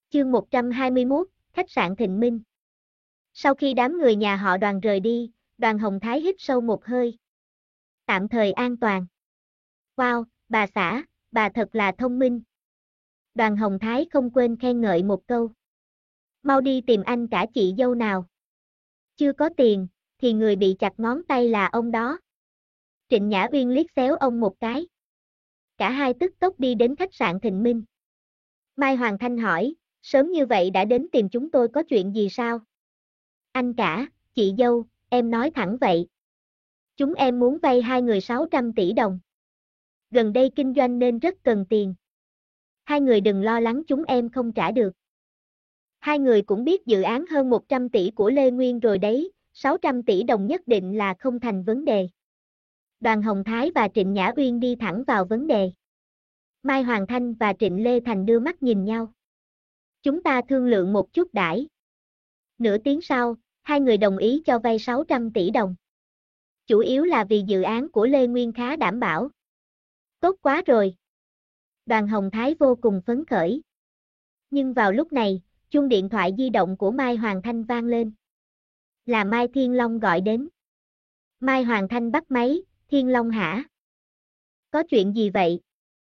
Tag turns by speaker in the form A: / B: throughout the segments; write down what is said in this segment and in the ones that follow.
A: Chương 121, khách sạn Thịnh Minh. Sau khi đám người nhà họ Đoàn rời đi, Đoàn Hồng Thái hít sâu một hơi. Tạm thời an toàn. Wow, bà xã, bà thật là thông minh. Đoàn Hồng Thái không quên khen ngợi một câu. Mau đi tìm anh cả chị dâu nào. Chưa có tiền, thì người bị chặt ngón tay là ông đó. Trịnh Nhã Uyên liếc xéo ông một cái. Cả hai tức tốc đi đến khách sạn Thịnh Minh. Mai Hoàng Thanh hỏi, sớm như vậy đã đến tìm chúng tôi có chuyện gì sao? Anh cả, chị dâu, em nói thẳng vậy. Chúng em muốn vay hai người 600 tỷ đồng. Gần đây kinh doanh nên rất cần tiền. Hai người đừng lo lắng chúng em không trả được. Hai người cũng biết dự án hơn 100 tỷ của Lê Nguyên rồi đấy, 600 tỷ đồng nhất định là không thành vấn đề. Đoàn Hồng Thái và Trịnh Nhã Uyên đi thẳng vào vấn đề. Mai Hoàng Thanh và Trịnh Lê Thành đưa mắt nhìn nhau. Chúng ta thương lượng một chút đãi. Nửa tiếng sau, hai người đồng ý cho vay 600 tỷ đồng. Chủ yếu là vì dự án của Lê Nguyên khá đảm bảo. Tốt quá rồi. Đoàn Hồng Thái vô cùng phấn khởi. Nhưng vào lúc này, chuông điện thoại di động của Mai Hoàng Thanh vang lên. Là Mai Thiên Long gọi đến. Mai Hoàng Thanh bắt máy, Thiên Long hả? Có chuyện gì vậy?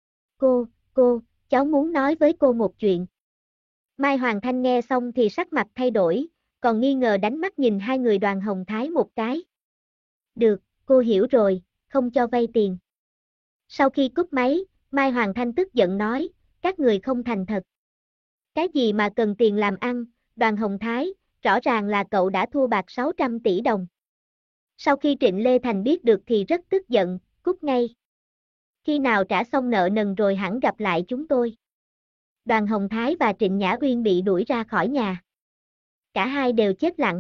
A: Cô, cháu muốn nói với cô một chuyện. Mai Hoàng Thanh nghe xong thì sắc mặt thay đổi, còn nghi ngờ đánh mắt nhìn hai người Đoàn Hồng Thái một cái. Được, cô hiểu rồi, không cho vay tiền. Sau khi cúp máy, Mai Hoàng Thanh tức giận nói, các người không thành thật. Cái gì mà cần tiền làm ăn, Đoàn Hồng Thái, rõ ràng là cậu đã thua bạc 600 tỷ đồng. Sau khi Trịnh Lê Thành biết được thì rất tức giận, cút ngay. Khi nào trả xong nợ nần rồi hẳn gặp lại chúng tôi. Đoàn Hồng Thái và Trịnh Nhã Uyên bị đuổi ra khỏi nhà. Cả hai đều chết lặng.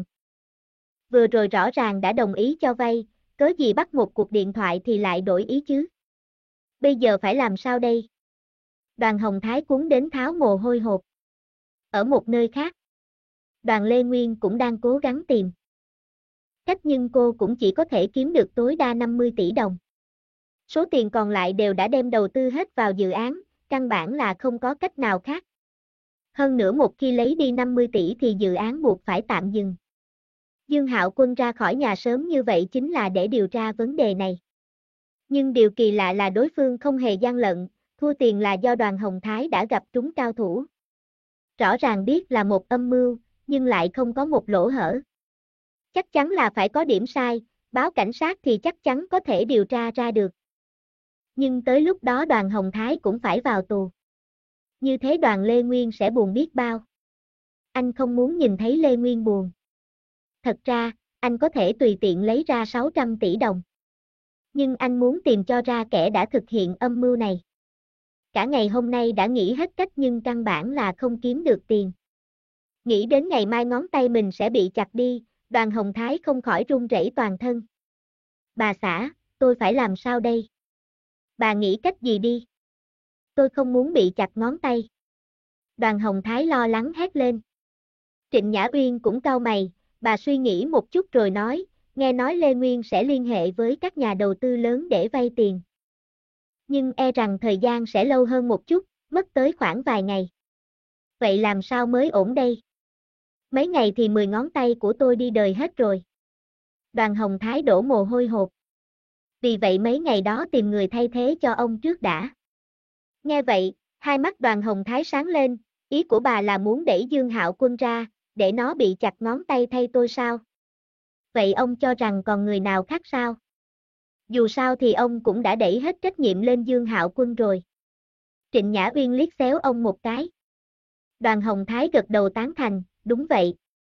A: Vừa rồi rõ ràng đã đồng ý cho vay, cớ gì bắt một cuộc điện thoại thì lại đổi ý chứ. Bây giờ phải làm sao đây? Đoàn Hồng Thái cuốn đến tháo mồ hôi hột. Ở một nơi khác, Đoàn Lê Nguyên cũng đang cố gắng tìm cách, nhưng cô cũng chỉ có thể kiếm được tối đa 50 tỷ đồng. Số tiền còn lại đều đã đem đầu tư hết vào dự án, căn bản là không có cách nào khác. Hơn nữa một khi lấy đi 50 tỷ thì dự án buộc phải tạm dừng. Dương Hạo Quân ra khỏi nhà sớm như vậy chính là để điều tra vấn đề này. Nhưng điều kỳ lạ là đối phương không hề gian lận, thua tiền là do Đoàn Hồng Thái đã gặp trúng cao thủ. Rõ ràng biết là một âm mưu, nhưng lại không có một lỗ hở. Chắc chắn là phải có điểm sai, báo cảnh sát thì chắc chắn có thể điều tra ra được. Nhưng tới lúc đó Đoàn Hồng Thái cũng phải vào tù. Như thế Đoàn Lê Nguyên sẽ buồn biết bao. Anh không muốn nhìn thấy Lê Nguyên buồn. Thật ra, anh có thể tùy tiện lấy ra 600 tỷ đồng. Nhưng anh muốn tìm cho ra kẻ đã thực hiện âm mưu này. Cả ngày hôm nay đã nghĩ hết cách nhưng căn bản là không kiếm được tiền. Nghĩ đến ngày mai ngón tay mình sẽ bị chặt đi, Đoàn Hồng Thái không khỏi run rẩy toàn thân. Bà xã, tôi phải làm sao đây? Bà nghĩ cách gì đi? Tôi không muốn bị chặt ngón tay. Đoàn Hồng Thái lo lắng hét lên. Trịnh Nhã Uyên cũng cau mày, bà suy nghĩ một chút rồi nói, nghe nói Lê Nguyên sẽ liên hệ với các nhà đầu tư lớn để vay tiền. Nhưng e rằng thời gian sẽ lâu hơn một chút, mất tới khoảng vài ngày. Vậy làm sao mới ổn đây? Mấy ngày thì 10 ngón tay của tôi đi đời hết rồi. Đoàn Hồng Thái đổ mồ hôi hột. Vì vậy mấy ngày đó tìm người thay thế cho ông trước đã. Nghe vậy, hai mắt Đoàn Hồng Thái sáng lên, ý của bà là muốn đẩy Dương Hạo Quân ra, để nó bị chặt ngón tay thay tôi sao? Vậy ông cho rằng còn người nào khác sao? Dù sao thì ông cũng đã đẩy hết trách nhiệm lên Dương Hạo Quân rồi. Trịnh Nhã Uyên liếc xéo ông một cái. Đoàn Hồng Thái gật đầu tán thành, đúng vậy.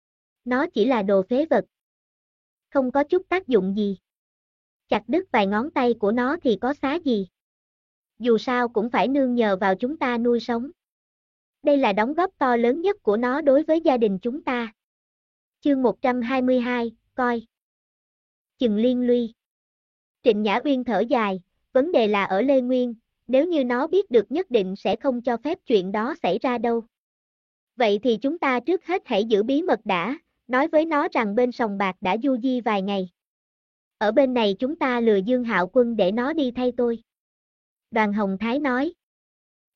A: Nó chỉ là đồ phế vật. Không có chút tác dụng gì. Chặt đứt vài ngón tay của nó thì có xá gì. Dù sao cũng phải nương nhờ vào chúng ta nuôi sống. Đây là đóng góp to lớn nhất của nó đối với gia đình chúng ta. Chương 122, coi. Chừng liên lụy. Trịnh Nhã Uyên thở dài, vấn đề là ở Lê Nguyên, nếu như nó biết được nhất định sẽ không cho phép chuyện đó xảy ra đâu. Vậy thì chúng ta trước hết hãy giữ bí mật đã, nói với nó rằng bên sòng bạc đã du di vài ngày. Ở bên này chúng ta lừa Dương Hạo Quân để nó đi thay tôi. Đoàn Hồng Thái nói.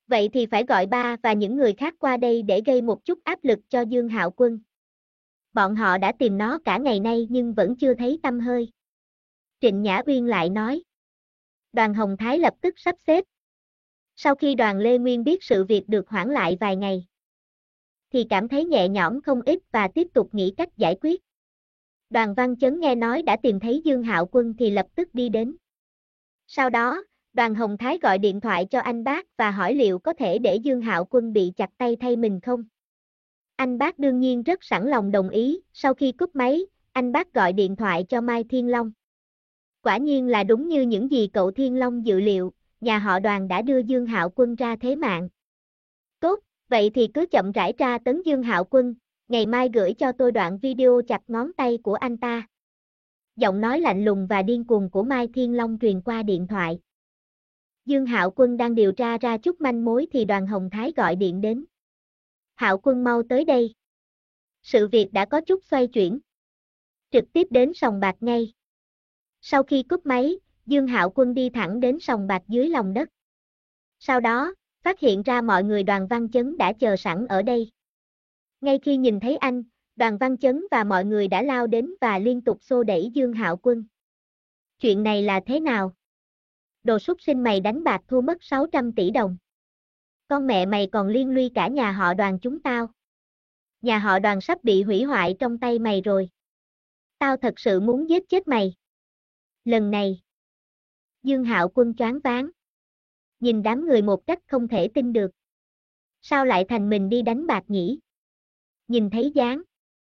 A: Vậy thì phải gọi ba và những người khác qua đây để gây một chút áp lực cho Dương Hạo Quân. Bọn họ đã tìm nó cả ngày nay nhưng vẫn chưa thấy tăm hơi. Trịnh Nhã Uyên lại nói. Đoàn Hồng Thái lập tức sắp xếp. Sau khi đoàn Lê Nguyên biết sự việc được hoãn lại vài ngày, thì cảm thấy nhẹ nhõm không ít và tiếp tục nghĩ cách giải quyết. Đoàn Văn Chấn nghe nói đã tìm thấy Dương Hạo Quân thì lập tức đi đến. Sau đó, đoàn Hồng Thái gọi điện thoại cho anh Bác và hỏi liệu có thể để Dương Hạo Quân bị chặt tay thay mình không. Anh Bác đương nhiên rất sẵn lòng đồng ý. Sau khi cúp máy, anh Bác gọi điện thoại cho Mai Thiên Long. Quả nhiên là đúng như những gì cậu Thiên Long dự liệu, nhà họ Đoàn đã đưa Dương Hạo Quân ra thế mạng. Tốt, vậy thì cứ chậm rãi tra tấn Dương Hạo Quân, ngày mai gửi cho tôi đoạn video chặt ngón tay của anh ta. Giọng nói lạnh lùng và điên cuồng của Mai Thiên Long truyền qua điện thoại. Dương Hạo Quân đang điều tra ra chút manh mối thì đoàn Hồng Thái gọi điện đến. Hạo Quân mau tới đây. Sự việc đã có chút xoay chuyển. Trực tiếp đến sòng bạc ngay. Sau khi cúp máy, Dương Hạo Quân đi thẳng đến sòng bạc dưới lòng đất. Sau đó, phát hiện ra mọi người Đoàn Văn Chấn đã chờ sẵn ở đây. Ngay khi nhìn thấy anh, Đoàn Văn Chấn và mọi người đã lao đến và liên tục xô đẩy Dương Hạo Quân. Chuyện này là thế nào? Đồ súc sinh mày đánh bạc thua mất 600 tỷ đồng. Con mẹ mày còn liên lụy cả nhà họ Đoàn chúng tao. Nhà họ Đoàn sắp bị hủy hoại trong tay mày rồi. Tao thật sự muốn giết chết mày. Lần này, Dương Hạo Quân choáng váng. Nhìn đám người một cách không thể tin được. Sao lại thành mình đi đánh bạc nhỉ? Nhìn thấy dáng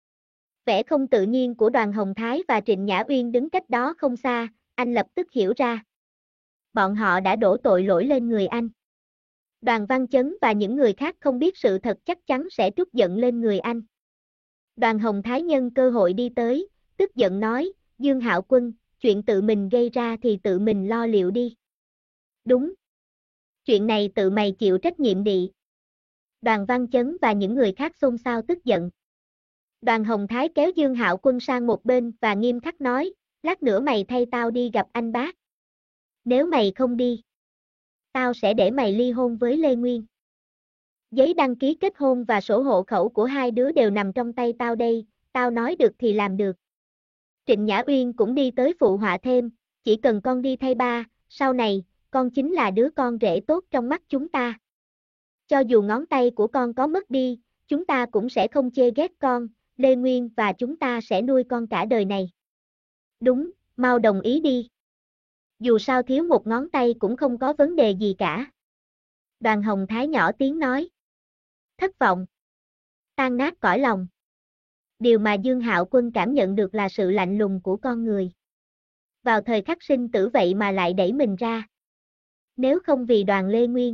A: vẻ không tự nhiên của Đoàn Hồng Thái và Trịnh Nhã Uyên đứng cách đó không xa, anh lập tức hiểu ra. Bọn họ đã đổ tội lỗi lên người anh. Đoàn Văn Chấn và những người khác không biết sự thật chắc chắn sẽ trút giận lên người anh. Đoàn Hồng Thái nhân cơ hội đi tới, tức giận nói, Dương Hạo Quân, chuyện tự mình gây ra thì tự mình lo liệu đi. Đúng. Chuyện này tự mày chịu trách nhiệm đi. Đoàn Văn Chấn và những người khác xôn xao tức giận. Đoàn Hồng Thái kéo Dương Hạo Quân sang một bên và nghiêm khắc nói, lát nữa mày thay tao đi gặp anh Bác. Nếu mày không đi, tao sẽ để mày ly hôn với Lê Nguyên. Giấy đăng ký kết hôn và sổ hộ khẩu của hai đứa đều nằm trong tay tao đây, tao nói được thì làm được. Trịnh Nhã Uyên cũng đi tới phụ họa thêm, chỉ cần con đi thay ba, sau này, con chính là đứa con rể tốt trong mắt chúng ta. Cho dù ngón tay của con có mất đi, chúng ta cũng sẽ không chê ghét con, Lê Nguyên và chúng ta sẽ nuôi con cả đời này. Đúng, mau đồng ý đi. Dù sao thiếu một ngón tay cũng không có vấn đề gì cả. Đoàn Hồng Thái nhỏ tiếng nói. Thất vọng. Tan nát cõi lòng. Điều mà Dương Hạo Quân cảm nhận được là sự lạnh lùng của con người. Vào thời khắc sinh tử vậy mà lại đẩy mình ra. Nếu không vì Đoàn Lê Nguyên,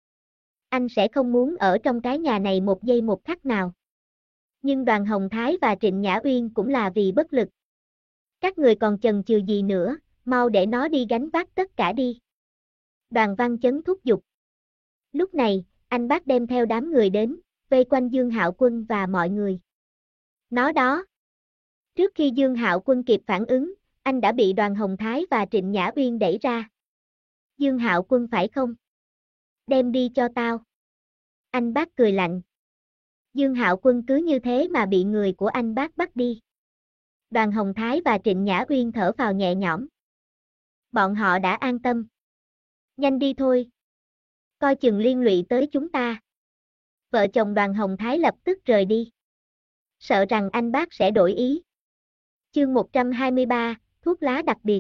A: anh sẽ không muốn ở trong cái nhà này một giây một khắc nào. Nhưng Đoàn Hồng Thái và Trịnh Nhã Uyên cũng là vì bất lực. Các người còn chần chừ gì nữa, mau để nó đi gánh vác tất cả đi. Đoàn Văn Chấn thúc giục. Lúc này, anh Bác đem theo đám người đến, vây quanh Dương Hạo Quân và mọi người. Nó đó. Trước khi Dương Hạo Quân kịp phản ứng, anh đã bị Đoàn Hồng Thái và Trịnh Nhã Uyên đẩy ra. Dương Hạo Quân phải không? Đem đi cho tao. Anh Bác cười lạnh. Dương Hạo Quân cứ như thế mà bị người của anh Bác bắt đi. Đoàn Hồng Thái và Trịnh Nhã Uyên thở phào nhẹ nhõm. Bọn họ đã an tâm. Nhanh đi thôi. Coi chừng liên lụy tới chúng ta. Vợ chồng Đoàn Hồng Thái lập tức rời đi. Sợ rằng anh Bác sẽ đổi ý. Chương 123, thuốc lá đặc biệt.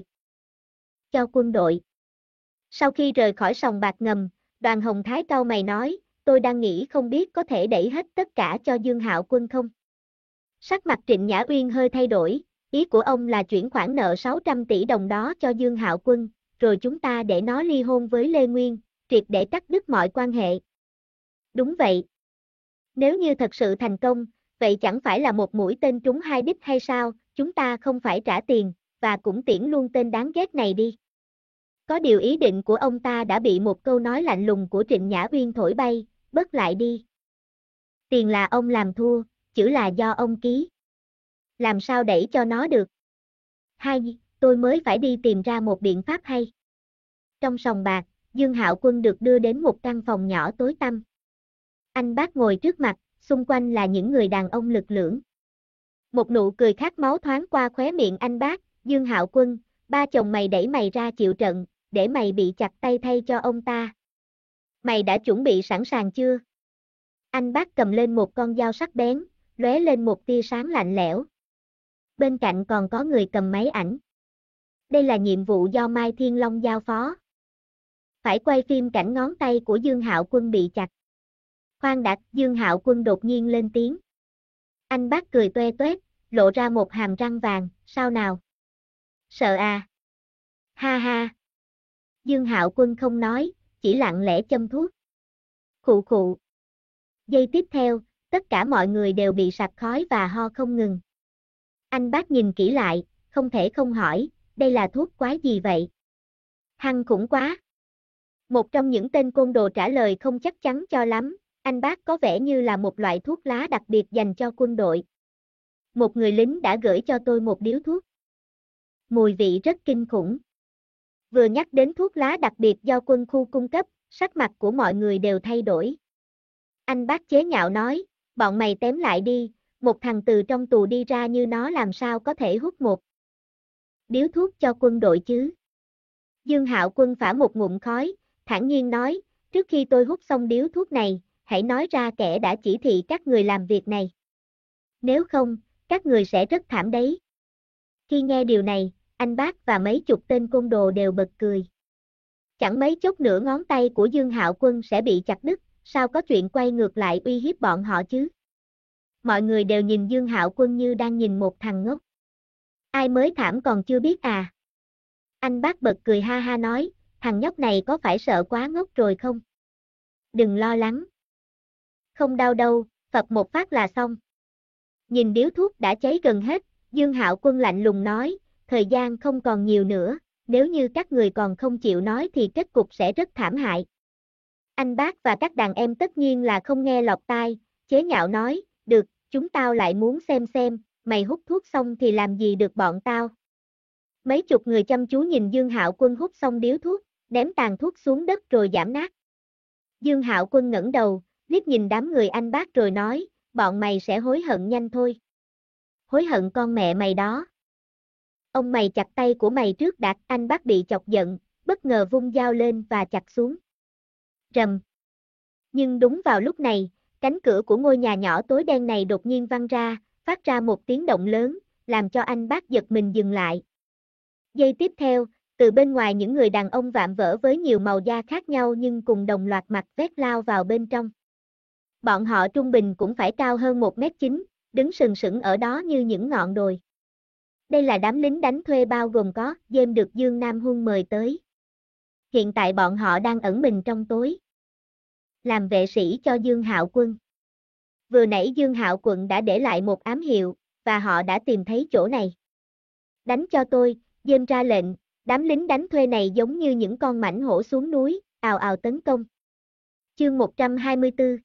A: Cho quân đội. Sau khi rời khỏi sòng bạc ngầm, Đoàn Hồng Thái cau mày nói, tôi đang nghĩ không biết có thể đẩy hết tất cả cho Dương Hạo Quân không? Sắc mặt Trịnh Nhã Uyên hơi thay đổi, ý của ông là chuyển khoản nợ 600 tỷ đồng đó cho Dương Hạo Quân, rồi chúng ta để nó ly hôn với Lê Nguyên, triệt để cắt đứt mọi quan hệ. Đúng vậy. Nếu như thật sự thành công, vậy chẳng phải là một mũi tên trúng hai đích hay sao, chúng ta không phải trả tiền, và cũng tiễn luôn tên đáng ghét này đi. Có điều ý định của ông ta đã bị một câu nói lạnh lùng của Trịnh Nhã Uyên thổi bay, bớt lại đi. Tiền là ông làm thua, chữ là do ông ký. Làm sao đẩy cho nó được? Tôi mới phải đi tìm ra một biện pháp hay. Trong sòng bạc, Dương Hạo Quân được đưa đến một căn phòng nhỏ tối tăm. Anh bác ngồi trước mặt, xung quanh là những người đàn ông lực lưỡng. Một nụ cười khát máu thoáng qua khóe miệng anh bác, Dương Hạo Quân, ba chồng mày đẩy mày ra chịu trận, để mày bị chặt tay thay cho ông ta. Mày đã chuẩn bị sẵn sàng chưa? Anh bác cầm lên một con dao sắc bén, lóe lên một tia sáng lạnh lẽo. Bên cạnh còn có người cầm máy ảnh. Đây là nhiệm vụ do Mai Thiên Long giao phó. Phải quay phim cảnh ngón tay của Dương Hạo Quân bị chặt. Khoan đã, Dương Hạo Quân đột nhiên lên tiếng. Anh bác cười toe toét, lộ ra một hàm răng vàng, sao nào? Sợ à? Ha ha. Dương Hạo Quân không nói, chỉ lặng lẽ châm thuốc. Khụ khụ. Giây tiếp theo, tất cả mọi người đều bị sặc khói và ho không ngừng. Anh bác nhìn kỹ lại, không thể không hỏi, đây là thuốc quái gì vậy? Hăng khủng quá. Một trong những tên côn đồ trả lời không chắc chắn cho lắm, anh bác có vẻ như là một loại thuốc lá đặc biệt dành cho quân đội. Một người lính đã gửi cho tôi một điếu thuốc. Mùi vị rất kinh khủng. Vừa nhắc đến thuốc lá đặc biệt do quân khu cung cấp, sắc mặt của mọi người đều thay đổi. Anh bác chế nhạo nói, bọn mày tém lại đi, một thằng từ trong tù đi ra như nó làm sao có thể hút một điếu thuốc cho quân đội chứ? Dương Hạo Quân phả một ngụm khói, thản nhiên nói, trước khi tôi hút xong điếu thuốc này, hãy nói ra kẻ đã chỉ thị các người làm việc này. Nếu không, các người sẽ rất thảm đấy. Khi nghe điều này, anh bác và mấy chục tên côn đồ đều bật cười. Chẳng mấy chốc nữa ngón tay của Dương Hạo Quân sẽ bị chặt đứt, sao có chuyện quay ngược lại uy hiếp bọn họ chứ? Mọi người đều nhìn Dương Hạo Quân như đang nhìn một thằng ngốc. Ai mới thảm còn chưa biết à? Anh bác bật cười ha ha nói, thằng nhóc này có phải sợ quá ngốc rồi không? Đừng lo lắng. Không đau đâu, phập một phát là xong. Nhìn điếu thuốc đã cháy gần hết, Dương Hạo Quân lạnh lùng nói, thời gian không còn nhiều nữa, nếu như các người còn không chịu nói thì kết cục sẽ rất thảm hại. Anh bác và các đàn em tất nhiên là không nghe lọt tai, chế nhạo nói, được, chúng tao lại muốn xem, mày hút thuốc xong thì làm gì được bọn tao. Mấy chục người chăm chú nhìn Dương Hạo Quân hút xong điếu thuốc, ném tàn thuốc xuống đất rồi giảm nát. Dương Hạo Quân ngẩng đầu, liếc nhìn đám người anh bác rồi nói, bọn mày sẽ hối hận nhanh thôi. Hối hận con mẹ mày đó. Ông mày chặt tay của mày trước đã, anh bác bị chọc giận, bất ngờ vung dao lên và chặt xuống. Rầm. Nhưng đúng vào lúc này, cánh cửa của ngôi nhà nhỏ tối đen này đột nhiên văng ra, phát ra một tiếng động lớn, làm cho anh bác giật mình dừng lại. Giây tiếp theo, từ bên ngoài những người đàn ông vạm vỡ với nhiều màu da khác nhau nhưng cùng đồng loạt mặt vét lao vào bên trong. Bọn họ trung bình cũng phải cao hơn 1m9, đứng sừng sững ở đó như những ngọn đồi. Đây là đám lính đánh thuê bao gồm có James được Dương Nam Huân mời tới. Hiện tại bọn họ đang ẩn mình trong tối, làm vệ sĩ cho Dương Hạo Quân. Vừa nãy Dương Hạo Quân đã để lại một ám hiệu, và họ đã tìm thấy chỗ này. Đánh cho tôi, James ra lệnh, đám lính đánh thuê này giống như những con mãnh hổ xuống núi, ào ào tấn công. Chương 124.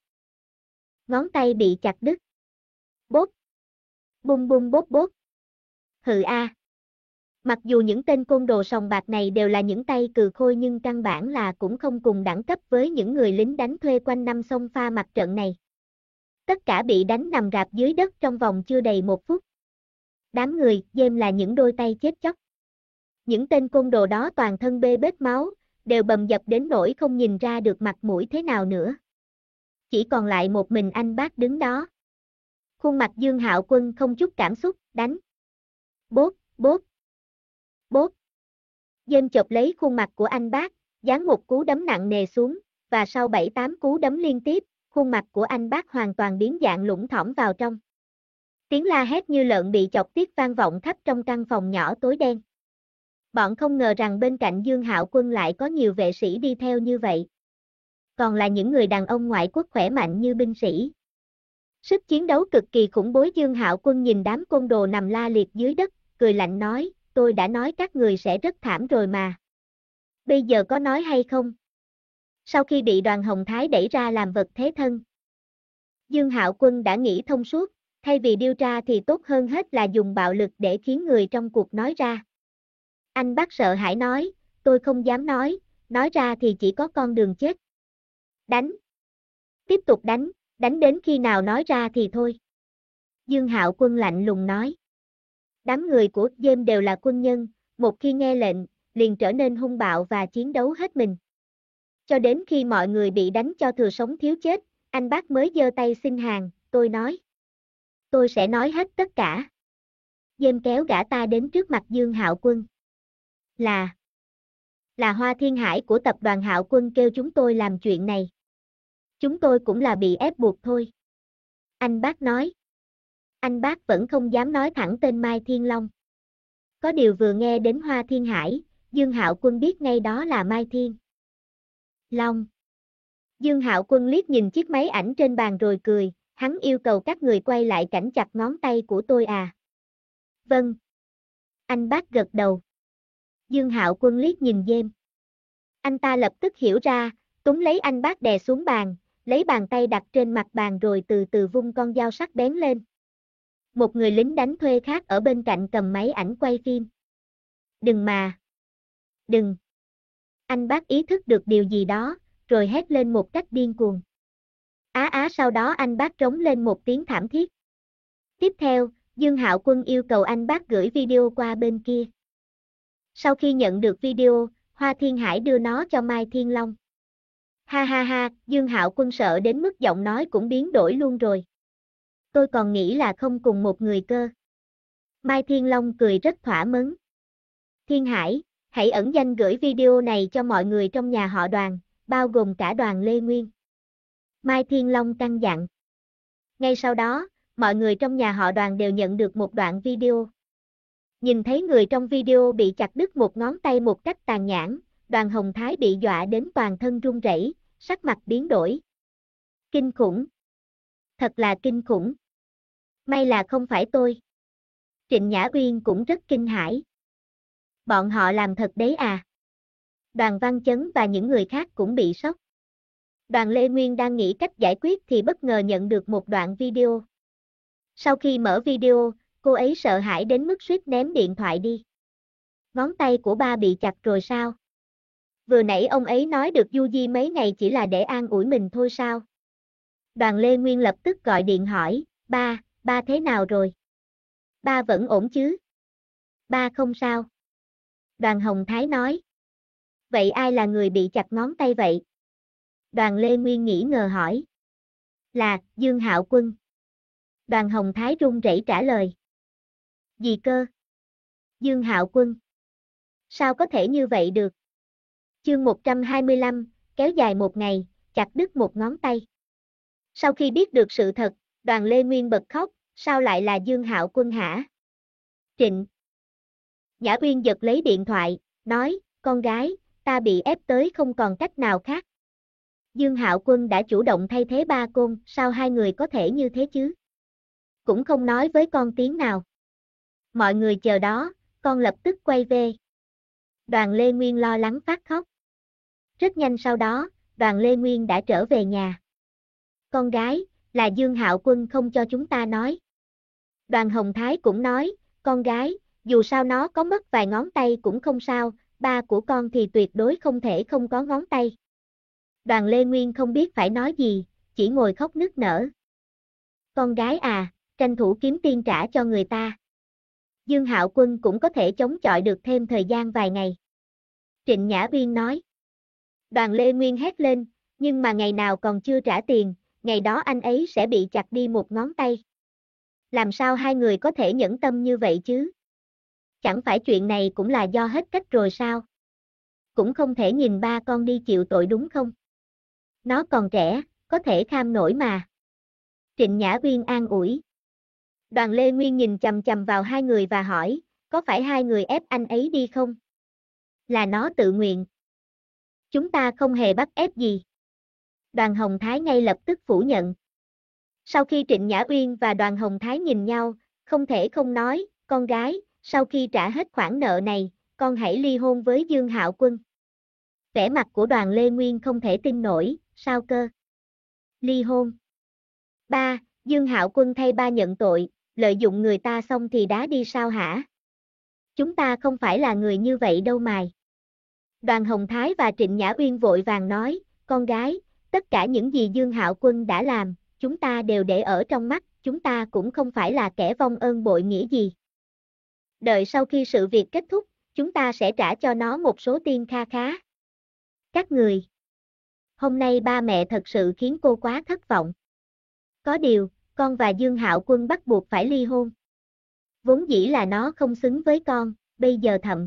A: Ngón tay bị chặt đứt. Bốp. Bum bum bốp bốp. Hừ a. Mặc dù những tên côn đồ sòng bạc này đều là những tay cừ khôi nhưng căn bản là cũng không cùng đẳng cấp với những người lính đánh thuê quanh năm sông pha mặt trận này. Tất cả bị đánh nằm rạp dưới đất trong vòng chưa đầy 1 phút. Đám người, James là những đôi tay chết chóc. Những tên côn đồ đó toàn thân bê bết máu, đều bầm dập đến nỗi không nhìn ra được mặt mũi thế nào nữa. Chỉ còn lại một mình anh bác đứng đó. Khuôn mặt Dương Hạo Quân không chút cảm xúc, đánh. Bốp, bốp, bốp. James chộp lấy khuôn mặt của anh bác, giáng một cú đấm nặng nề xuống, và sau 7-8 cú đấm liên tiếp, khuôn mặt của anh bác hoàn toàn biến dạng lủng thỏm vào trong. Tiếng la hét như lợn bị chọc tiết vang vọng khắp trong căn phòng nhỏ tối đen. Bọn không ngờ rằng bên cạnh Dương Hạo Quân lại có nhiều vệ sĩ đi theo như vậy. Còn là những người đàn ông ngoại quốc khỏe mạnh như binh sĩ. Sức chiến đấu cực kỳ khủng bố. Dương Hạo Quân nhìn đám côn đồ nằm la liệt dưới đất, cười lạnh nói, tôi đã nói các người sẽ rất thảm rồi mà. Bây giờ có nói hay không? Sau khi bị Đoàn Hồng Thái đẩy ra làm vật thế thân, Dương Hạo Quân đã nghĩ thông suốt, thay vì điều tra thì tốt hơn hết là dùng bạo lực để khiến người trong cuộc nói ra. Anh bác sợ hãi nói, tôi không dám nói, nói ra thì chỉ có con đường chết. Đánh. Tiếp tục đánh, đánh đến khi nào nói ra thì thôi. Dương Hạo Quân lạnh lùng nói. Đám người của James đều là quân nhân, một khi nghe lệnh, liền trở nên hung bạo và chiến đấu hết mình. Cho đến khi mọi người bị đánh cho thừa sống thiếu chết, anh bác mới giơ tay xin hàng, tôi nói. Tôi sẽ nói hết tất cả. James kéo gã ta đến trước mặt Dương Hạo Quân. Là Hoa Thiên Hải của tập đoàn Hạo Quân kêu chúng tôi làm chuyện này. Chúng tôi cũng là bị ép buộc thôi. Anh bác nói. Anh bác vẫn không dám nói thẳng tên Mai Thiên Long. Có điều vừa nghe đến Hoa Thiên Hải, Dương Hạo Quân biết ngay đó là Mai Thiên Long. Dương Hạo Quân liếc nhìn chiếc máy ảnh trên bàn rồi cười, hắn yêu cầu các người quay lại cảnh chặt ngón tay của tôi à? Vâng. Anh bác gật đầu. Dương Hạo Quân liếc nhìn James. Anh ta lập tức hiểu ra, túm lấy anh bác đè xuống bàn, lấy bàn tay đặt trên mặt bàn rồi từ từ vung con dao sắc bén lên. Một người lính đánh thuê khác ở bên cạnh cầm máy ảnh quay phim. Đừng mà. Đừng. Anh bác ý thức được điều gì đó, rồi hét lên một cách điên cuồng. Sau đó anh bác trống lên một tiếng thảm thiết. Tiếp theo, Dương Hạo Quân yêu cầu anh bác gửi video qua bên kia. Sau khi nhận được video, Hoa Thiên Hải đưa nó cho Mai Thiên Long. Ha ha ha, Dương Hạo Quân sợ đến mức giọng nói cũng biến đổi luôn rồi. Tôi còn nghĩ là không cùng một người cơ. Mai Thiên Long cười rất thỏa mãn. Thiên Hải, hãy ẩn danh gửi video này cho mọi người trong nhà họ Đoàn, bao gồm cả Đoàn Lê Nguyên. Mai Thiên Long căn dặn. Ngay sau đó, mọi người trong nhà họ Đoàn đều nhận được một đoạn video. Nhìn thấy người trong video bị chặt đứt một ngón tay một cách tàn nhẫn, Đoàn Hồng Thái bị dọa đến toàn thân run rẩy, sắc mặt biến đổi. Kinh khủng. Thật là kinh khủng. May là không phải tôi. Trịnh Nhã Uyên cũng rất kinh hãi. Bọn họ làm thật đấy à? Đoàn Văn Chấn và những người khác cũng bị sốc. Đoàn Lê Nguyên đang nghĩ cách giải quyết thì bất ngờ nhận được một đoạn video. Sau khi mở video, cô ấy sợ hãi đến mức suýt ném điện thoại đi. Ngón tay của ba bị chặt rồi sao? Vừa nãy ông ấy nói được du di mấy ngày chỉ là để an ủi mình thôi sao? Đoàn Lê Nguyên lập tức gọi điện hỏi, ba thế nào rồi? Ba vẫn ổn chứ? Ba không sao. Đoàn Hồng Thái nói. Vậy ai là người bị chặt ngón tay vậy? Đoàn Lê Nguyên nghi ngờ hỏi. Là, Dương Hạo Quân. Đoàn Hồng Thái run rẩy trả lời. Gì cơ? Dương Hạo Quân. Sao có thể như vậy được? Chương 125, kéo dài một ngày, chặt đứt một ngón tay. Sau khi biết được sự thật, Đoàn Lê Nguyên bật khóc, sao lại là Dương Hạo Quân hả? Trịnh Nhã Uyên giật lấy điện thoại, nói, con gái, ta bị ép tới không còn cách nào khác. Dương Hạo Quân đã chủ động thay thế ba con, sao hai người có thể như thế chứ? Cũng không nói với con tiếng nào. Mọi người chờ đó, con lập tức quay về. Đoàn Lê Nguyên lo lắng phát khóc. Rất nhanh sau đó, Đoàn Lê Nguyên đã trở về nhà. Con gái, là Dương Hạo Quân không cho chúng ta nói. Đoàn Hồng Thái cũng nói, con gái, dù sao nó có mất vài ngón tay cũng không sao, ba của con thì tuyệt đối không thể không có ngón tay. Đoàn Lê Nguyên không biết phải nói gì, chỉ ngồi khóc nức nở. Con gái à, tranh thủ kiếm tiền trả cho người ta. Dương Hạo Quân cũng có thể chống chọi được thêm thời gian vài ngày. Trịnh Nhã Uyên nói. Đoàn Lê Nguyên hét lên, nhưng mà ngày nào còn chưa trả tiền, ngày đó anh ấy sẽ bị chặt đi một ngón tay. Làm sao hai người có thể nhẫn tâm như vậy chứ? Chẳng phải chuyện này cũng là do hết cách rồi sao? Cũng không thể nhìn ba con đi chịu tội đúng không? Nó còn trẻ, có thể kham nổi mà. Trịnh Nhã Uyên an ủi. Đoàn Lê Nguyên nhìn chằm chằm vào hai người và hỏi, có phải hai người ép anh ấy đi không? Là nó tự nguyện. Chúng ta không hề bắt ép gì. Đoàn Hồng Thái ngay lập tức phủ nhận. Sau khi Trịnh Nhã Uyên và Đoàn Hồng Thái nhìn nhau, không thể không nói, con gái, sau khi trả hết khoản nợ này, con hãy ly hôn với Dương Hạo Quân. Vẻ mặt của Đoàn Lê Nguyên không thể tin nổi, sao cơ? Ly hôn. Ba, Dương Hạo Quân thay ba nhận tội, lợi dụng người ta xong thì đá đi sao hả? Chúng ta không phải là người như vậy đâu mày. Đoàn Hồng Thái và Trịnh Nhã Uyên vội vàng nói, con gái, tất cả những gì Dương Hạo Quân đã làm, chúng ta đều để ở trong mắt, chúng ta cũng không phải là kẻ vong ơn bội nghĩa gì. Đợi sau khi sự việc kết thúc, chúng ta sẽ trả cho nó một số tiền kha khá. Các người. Hôm nay ba mẹ thật sự khiến cô quá thất vọng. Có điều, con và Dương Hạo Quân bắt buộc phải ly hôn. Vốn dĩ là nó không xứng với con, bây giờ thậm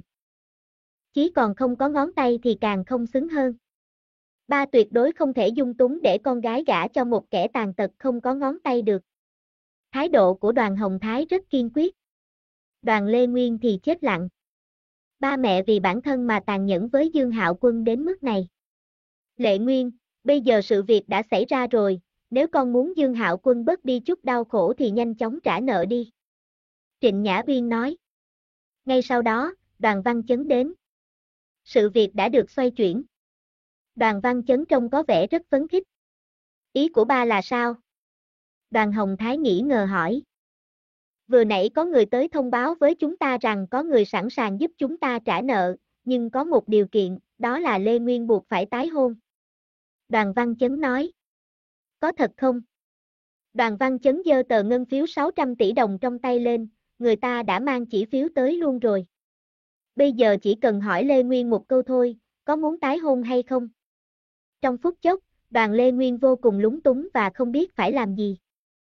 A: chí còn không có ngón tay thì càng không xứng hơn. Ba tuyệt đối không thể dung túng để con gái gả cho một kẻ tàn tật không có ngón tay được. Thái độ của Đoàn Hồng Thái rất kiên quyết. Đoàn Lê Nguyên thì chết lặng. Ba mẹ vì bản thân mà tàn nhẫn với Dương Hạo Quân đến mức này. Lệ Nguyên, bây giờ sự việc đã xảy ra rồi, nếu con muốn Dương Hạo Quân bớt đi chút đau khổ thì nhanh chóng trả nợ đi. Trịnh Nhã Uyên nói. Ngay sau đó, Đoàn Văn Chấn đến. Sự việc đã được xoay chuyển. Đoàn Văn Chấn trông có vẻ rất phấn khích. Ý của ba là sao? Đoàn Hồng Thái nghĩ ngờ hỏi. Vừa nãy có người tới thông báo với chúng ta rằng có người sẵn sàng giúp chúng ta trả nợ, nhưng có một điều kiện, đó là Lê Nguyên buộc phải tái hôn. Đoàn Văn Chấn nói. Có thật không? Đoàn Văn Chấn giơ tờ ngân phiếu 600 tỷ đồng trong tay lên, người ta đã mang chỉ phiếu tới luôn rồi. Bây giờ chỉ cần hỏi Lê Nguyên một câu thôi, có muốn tái hôn hay không? Trong phút chốc, Đoàn Lê Nguyên vô cùng lúng túng và không biết phải làm gì.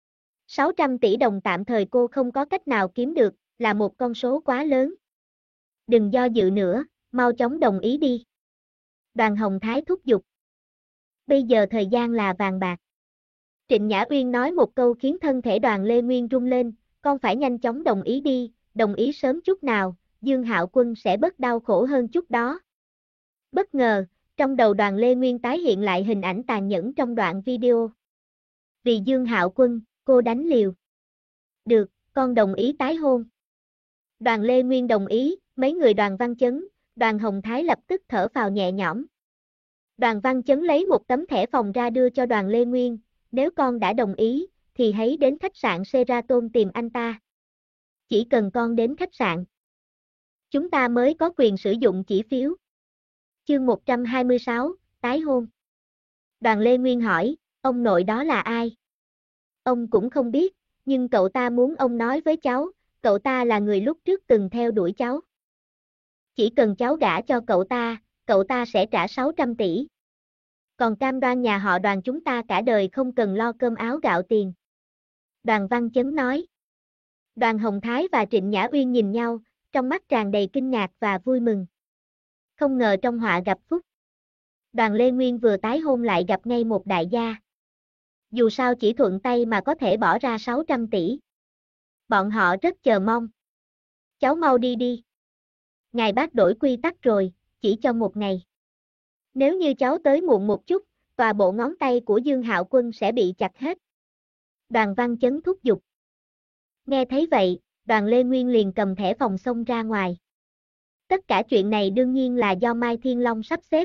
A: 600 tỷ đồng tạm thời cô không có cách nào kiếm được, là một con số quá lớn. Đừng do dự nữa, mau chóng đồng ý đi. Đoàn Hồng Thái thúc giục. Bây giờ thời gian là vàng bạc. Trịnh Nhã Uyên nói một câu khiến thân thể Đoàn Lê Nguyên rung lên, con phải nhanh chóng đồng ý đi, đồng ý sớm chút nào, Dương Hạo Quân sẽ bớt đau khổ hơn chút đó. Bất ngờ, trong đầu Đoàn Lê Nguyên tái hiện lại hình ảnh tàn nhẫn trong đoạn video. Vì Dương Hạo Quân, cô đánh liều. Được, con đồng ý tái hôn. Đoàn Lê Nguyên đồng ý, mấy người Đoàn Văn Chấn, Đoàn Hồng Thái lập tức thở phào nhẹ nhõm. Đoàn Văn Chấn lấy một tấm thẻ phòng ra đưa cho Đoàn Lê Nguyên, nếu con đã đồng ý, thì hãy đến khách sạn Sheraton tìm anh ta. Chỉ cần con đến khách sạn, chúng ta mới có quyền sử dụng chỉ phiếu. Chương 126, tái hôn. Đoàn Lê Nguyên hỏi, ông nội đó là ai? Ông cũng không biết, nhưng cậu ta muốn ông nói với cháu, cậu ta là người lúc trước từng theo đuổi cháu. Chỉ cần cháu gả cho cậu ta sẽ trả 600 tỷ. Còn cam đoan nhà họ Đoàn chúng ta cả đời không cần lo cơm áo gạo tiền. Đoàn Văn Chấn nói. Đoàn Hồng Thái và Trịnh Nhã Uyên nhìn nhau, trong mắt tràn đầy kinh ngạc và vui mừng. Không ngờ trong họa gặp phúc. Đoàn Lê Nguyên vừa tái hôn lại gặp ngay một đại gia. Dù sao chỉ thuận tay mà có thể bỏ ra 600 tỷ. Bọn họ rất chờ mong. Cháu mau đi đi. Ngài bác đổi quy tắc rồi, chỉ cho một ngày. Nếu như cháu tới muộn một chút, tòa bộ ngón tay của Dương Hạo Quân sẽ bị chặt hết. Đoàn Văn Chấn thúc giục. Nghe thấy vậy, Đoàn Lê Nguyên liền cầm thẻ phòng xông ra ngoài. Tất cả chuyện này đương nhiên là do Mai Thiên Long sắp xếp.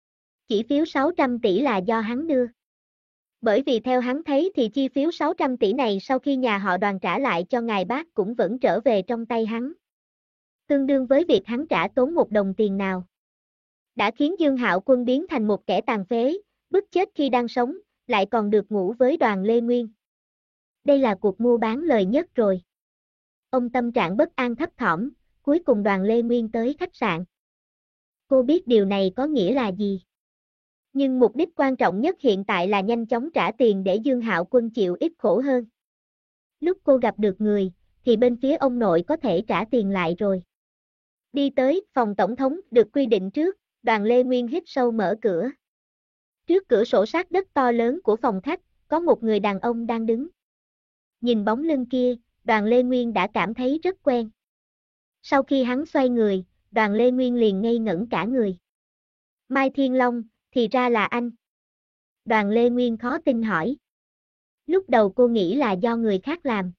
A: Chỉ phiếu 600 tỷ là do hắn đưa. Bởi vì theo hắn thấy thì chi phiếu 600 tỷ này sau khi nhà họ Đoàn trả lại cho ngài bác cũng vẫn trở về trong tay hắn. Tương đương với việc hắn trả tốn một đồng tiền nào. Đã khiến Dương Hạo Quân biến thành một kẻ tàn phế, bức chết khi đang sống, lại còn được ngủ với Đoàn Lê Nguyên. Đây là cuộc mua bán lời nhất rồi. Ông tâm trạng bất an thấp thỏm, cuối cùng Đoàn Lê Nguyên tới khách sạn. Cô biết điều này có nghĩa là gì. Nhưng mục đích quan trọng nhất hiện tại là nhanh chóng trả tiền để Dương Hạo Quân chịu ít khổ hơn. Lúc cô gặp được người, thì bên phía ông nội có thể trả tiền lại rồi. Đi tới phòng tổng thống được quy định trước, Đoàn Lê Nguyên hít sâu mở cửa. Trước cửa sổ sát đất to lớn của phòng khách, có một người đàn ông đang đứng. Nhìn bóng lưng kia, Đoàn Lê Nguyên đã cảm thấy rất quen. Sau khi hắn xoay người, Đoàn Lê Nguyên liền ngây ngẩn cả người. Mai Thiên Long, thì ra là anh. Đoàn Lê Nguyên khó tin hỏi. Lúc đầu cô nghĩ là do người khác làm.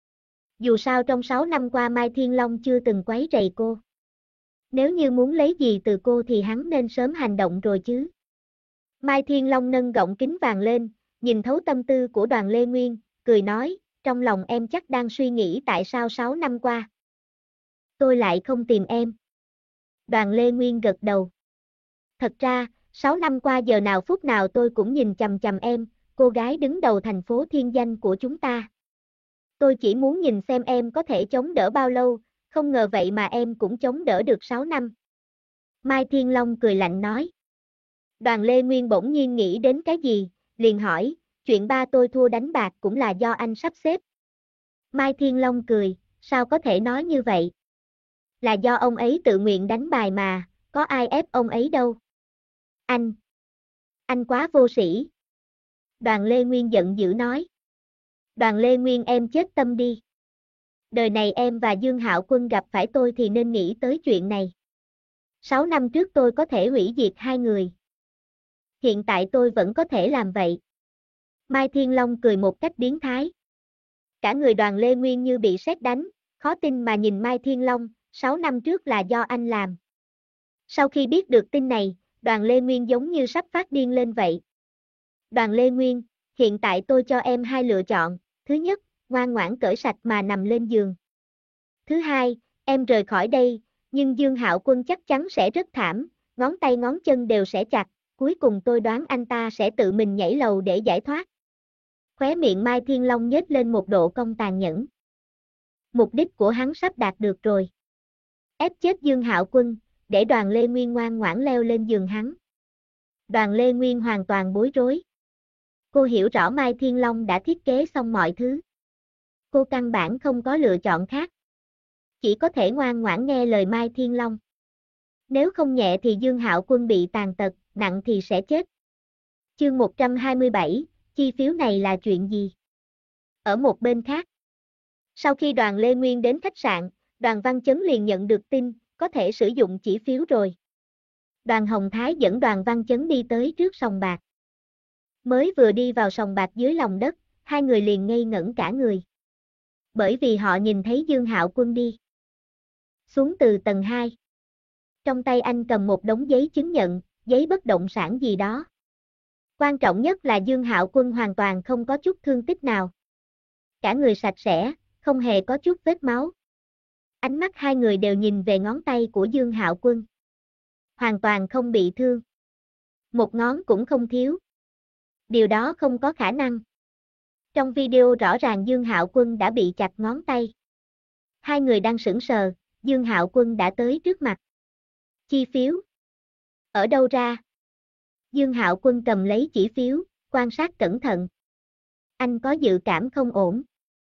A: Dù sao trong 6 năm qua Mai Thiên Long chưa từng quấy rầy cô. Nếu như muốn lấy gì từ cô thì hắn nên sớm hành động rồi chứ. Mai Thiên Long nâng gọng kính vàng lên, nhìn thấu tâm tư của Đoàn Lê Nguyên, cười nói, trong lòng em chắc đang suy nghĩ tại sao 6 năm qua tôi lại không tìm em. Đoàn Lê Nguyên gật đầu. Thật ra, 6 năm qua giờ nào phút nào tôi cũng nhìn chằm chằm em, cô gái đứng đầu thành phố thiên danh của chúng ta. Tôi chỉ muốn nhìn xem em có thể chống đỡ bao lâu, không ngờ vậy mà em cũng chống đỡ được 6 năm. Mai Thiên Long cười lạnh nói. Đoàn Lê Nguyên bỗng nhiên nghĩ đến cái gì, liền hỏi, chuyện ba tôi thua đánh bạc cũng là do anh sắp xếp. Mai Thiên Long cười, sao có thể nói như vậy? Là do ông ấy tự nguyện đánh bài mà, có ai ép ông ấy đâu. Anh quá vô sĩ. Đoàn Lê Nguyên giận dữ nói. Đoàn Lê Nguyên em chết tâm đi. Đời này em và Dương Hạo Quân gặp phải tôi thì nên nghĩ tới chuyện này. 6 năm trước tôi có thể hủy diệt hai người. Hiện tại tôi vẫn có thể làm vậy. Mai Thiên Long cười một cách biến thái. Cả người Đoàn Lê Nguyên như bị sét đánh, khó tin mà nhìn Mai Thiên Long, 6 năm trước là do anh làm. Sau khi biết được tin này, Đoàn Lê Nguyên giống như sắp phát điên lên vậy. Đoàn Lê Nguyên, hiện tại tôi cho em hai lựa chọn, thứ nhất, ngoan ngoãn cởi sạch mà nằm lên giường. Thứ hai, em rời khỏi đây, nhưng Dương Hạo Quân chắc chắn sẽ rất thảm, ngón tay ngón chân đều sẽ chặt, cuối cùng tôi đoán anh ta sẽ tự mình nhảy lầu để giải thoát. Khóe miệng Mai Thiên Long nhếch lên một độ cong tàn nhẫn. Mục đích của hắn sắp đạt được rồi. Ép chết Dương Hạo Quân, để Đoàn Lê Nguyên ngoan ngoãn leo lên giường hắn. Đoàn Lê Nguyên hoàn toàn bối rối. Cô hiểu rõ Mai Thiên Long đã thiết kế xong mọi thứ. Cô căn bản không có lựa chọn khác. Chỉ có thể ngoan ngoãn nghe lời Mai Thiên Long. Nếu không nhẹ thì Dương Hạo Quân bị tàn tật, nặng thì sẽ chết. Chương 127, chi phiếu này là chuyện gì? Ở một bên khác. Sau khi Đoàn Lê Nguyên đến khách sạn, Đoàn Văn Chấn liền nhận được tin, có thể sử dụng chỉ phiếu rồi. Đoàn Hồng Thái dẫn Đoàn Văn Chấn đi tới trước sòng bạc. Mới vừa đi vào sòng bạc dưới lòng đất, hai người liền ngây ngẩn cả người. Bởi vì họ nhìn thấy Dương Hạo Quân đi xuống từ tầng 2. Trong tay anh cầm một đống giấy chứng nhận, giấy bất động sản gì đó. Quan trọng nhất là Dương Hạo Quân hoàn toàn không có chút thương tích nào. Cả người sạch sẽ, không hề có chút vết máu. Ánh mắt hai người đều nhìn về ngón tay của Dương Hạo Quân. Hoàn toàn không bị thương. Một ngón cũng không thiếu. Điều đó không có khả năng. Trong video rõ ràng Dương Hạo Quân đã bị chặt ngón tay. Hai người đang sững sờ, Dương Hạo Quân đã tới trước mặt. Chi phiếu. Ở đâu ra? Dương Hạo Quân cầm lấy chỉ phiếu, quan sát cẩn thận. Anh có dự cảm không ổn.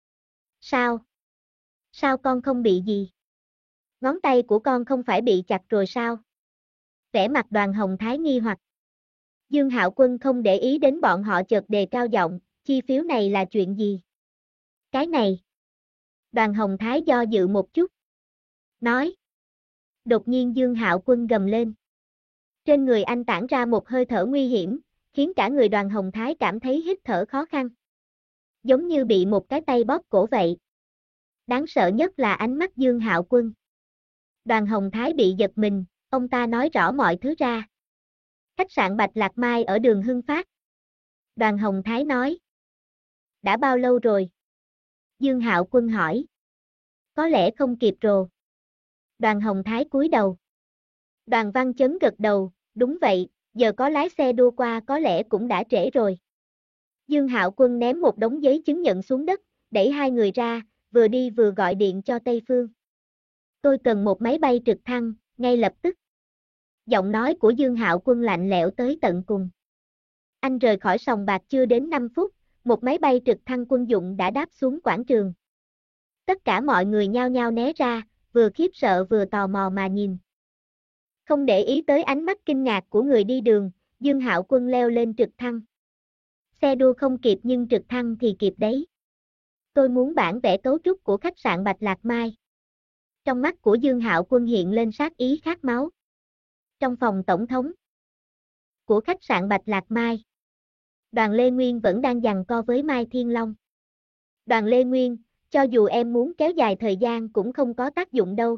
A: Sao? Sao con không bị gì? Ngón tay của con không phải bị chặt rồi sao? Vẻ mặt Đoàn Hồng Thái nghi hoặc. Dương Hạo Quân không để ý đến bọn họ chợt đề cao giọng, chi phiếu này là chuyện gì? Cái này. Đoàn Hồng Thái do dự một chút. Nói. Đột nhiên Dương Hạo Quân gầm lên. Trên người anh tản ra một hơi thở nguy hiểm, khiến cả người Đoàn Hồng Thái cảm thấy hít thở khó khăn. Giống như bị một cái tay bóp cổ vậy. Đáng sợ nhất là ánh mắt Dương Hạo Quân. Đoàn Hồng Thái bị giật mình, ông ta nói rõ mọi thứ ra. Khách sạn Bạch Lạc Mai ở đường Hưng Phát. Đoàn Hồng Thái nói. Đã bao lâu rồi? Dương Hạo Quân hỏi. Có lẽ không kịp rồi. Đoàn Hồng Thái cúi đầu. Đoàn Văn Chấn gật đầu, đúng vậy, giờ có lái xe đua qua có lẽ cũng đã trễ rồi. Dương Hạo Quân ném một đống giấy chứng nhận xuống đất, đẩy hai người ra, vừa đi vừa gọi điện cho Tây Phương. Tôi cần một máy bay trực thăng, ngay lập tức. Giọng nói của Dương Hạo Quân lạnh lẽo tới tận cùng. Anh rời khỏi sòng bạc chưa đến 5 phút, một máy bay trực thăng quân dụng đã đáp xuống quảng trường. Tất cả mọi người nhao nhao né ra, vừa khiếp sợ vừa tò mò mà nhìn. Không để ý tới ánh mắt kinh ngạc của người đi đường, Dương Hạo Quân leo lên trực thăng. Xe đua không kịp nhưng trực thăng thì kịp đấy. Tôi muốn bản vẽ cấu trúc của khách sạn Bạch Lạc Mai. Trong mắt của Dương Hạo Quân hiện lên sát ý khát máu. Trong phòng tổng thống của khách sạn Bạch Lạc Mai, Đoàn Lê Nguyên vẫn đang giằng co với Mai Thiên Long. Đoàn Lê Nguyên, cho dù em muốn kéo dài thời gian cũng không có tác dụng đâu.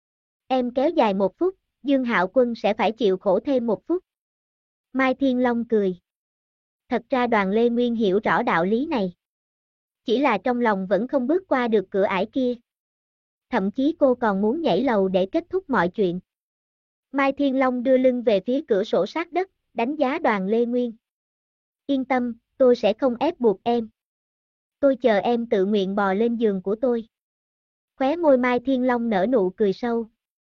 A: Em kéo dài 1 phút, Dương Hạo Quân sẽ phải chịu khổ thêm 1 phút. Mai Thiên Long cười. Thật ra Đoàn Lê Nguyên hiểu rõ đạo lý này. Chỉ là trong lòng vẫn không bước qua được cửa ải kia. Thậm chí cô còn muốn nhảy lầu để kết thúc mọi chuyện. Mai Thiên Long đưa lưng về phía cửa sổ sát đất, đánh giá Đoàn Lê Nguyên. Yên tâm, tôi sẽ không ép buộc em. Tôi chờ em tự nguyện bò lên giường của tôi. Khóe môi Mai Thiên Long nở nụ cười sâu.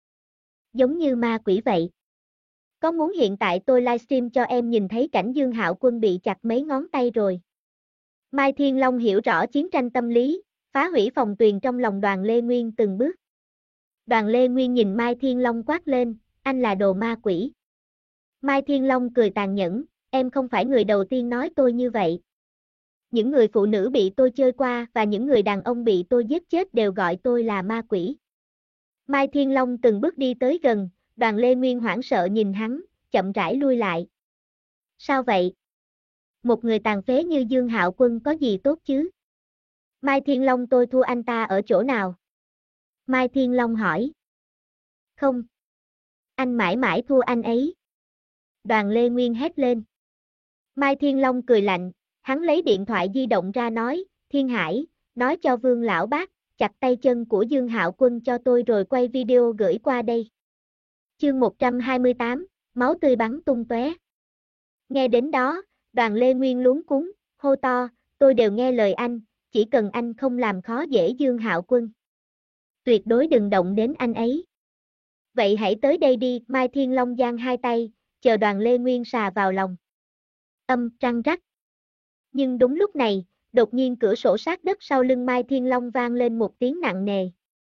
A: Giống như ma quỷ vậy. Có muốn hiện tại tôi livestream cho em nhìn thấy cảnh Dương Hạo Quân bị chặt mấy ngón tay rồi. Mai Thiên Long hiểu rõ chiến tranh tâm lý, phá hủy phòng tuyền trong lòng Đoàn Lê Nguyên từng bước. Đoàn Lê Nguyên nhìn Mai Thiên Long quát lên, anh là đồ ma quỷ. Mai Thiên Long cười tàn nhẫn, em không phải người đầu tiên nói tôi như vậy. Những người phụ nữ bị tôi chơi qua và những người đàn ông bị tôi giết chết đều gọi tôi là ma quỷ. Mai Thiên Long từng bước đi tới gần, Đoàn Lê Nguyên hoảng sợ nhìn hắn, chậm rãi lui lại. Sao vậy? Một người tàn phế như Dương Hạo Quân có gì tốt chứ? Mai Thiên Long tôi thua anh ta ở chỗ nào? Mai Thiên Long hỏi. Không. Anh mãi mãi thua anh ấy. Đoàn Lê Nguyên hét lên. Mai Thiên Long cười lạnh, hắn lấy điện thoại di động ra nói, Thiên Hải, nói cho Vương Lão Bác, chặt tay chân của Dương Hạo Quân cho tôi rồi quay video gửi qua đây. Chương 128, máu tươi bắn tung tóe. Nghe đến đó, Đoàn Lê Nguyên luống cuống, hô to, tôi đều nghe lời anh, chỉ cần anh không làm khó dễ Dương Hạo Quân. Tuyệt đối đừng động đến anh ấy. Vậy hãy tới đây đi, Mai Thiên Long giang hai tay, chờ Đoàn Lê Nguyên sà vào lòng. Âm trăng rắc. Nhưng đúng lúc này, đột nhiên cửa sổ sát đất sau lưng Mai Thiên Long vang lên một tiếng nặng nề.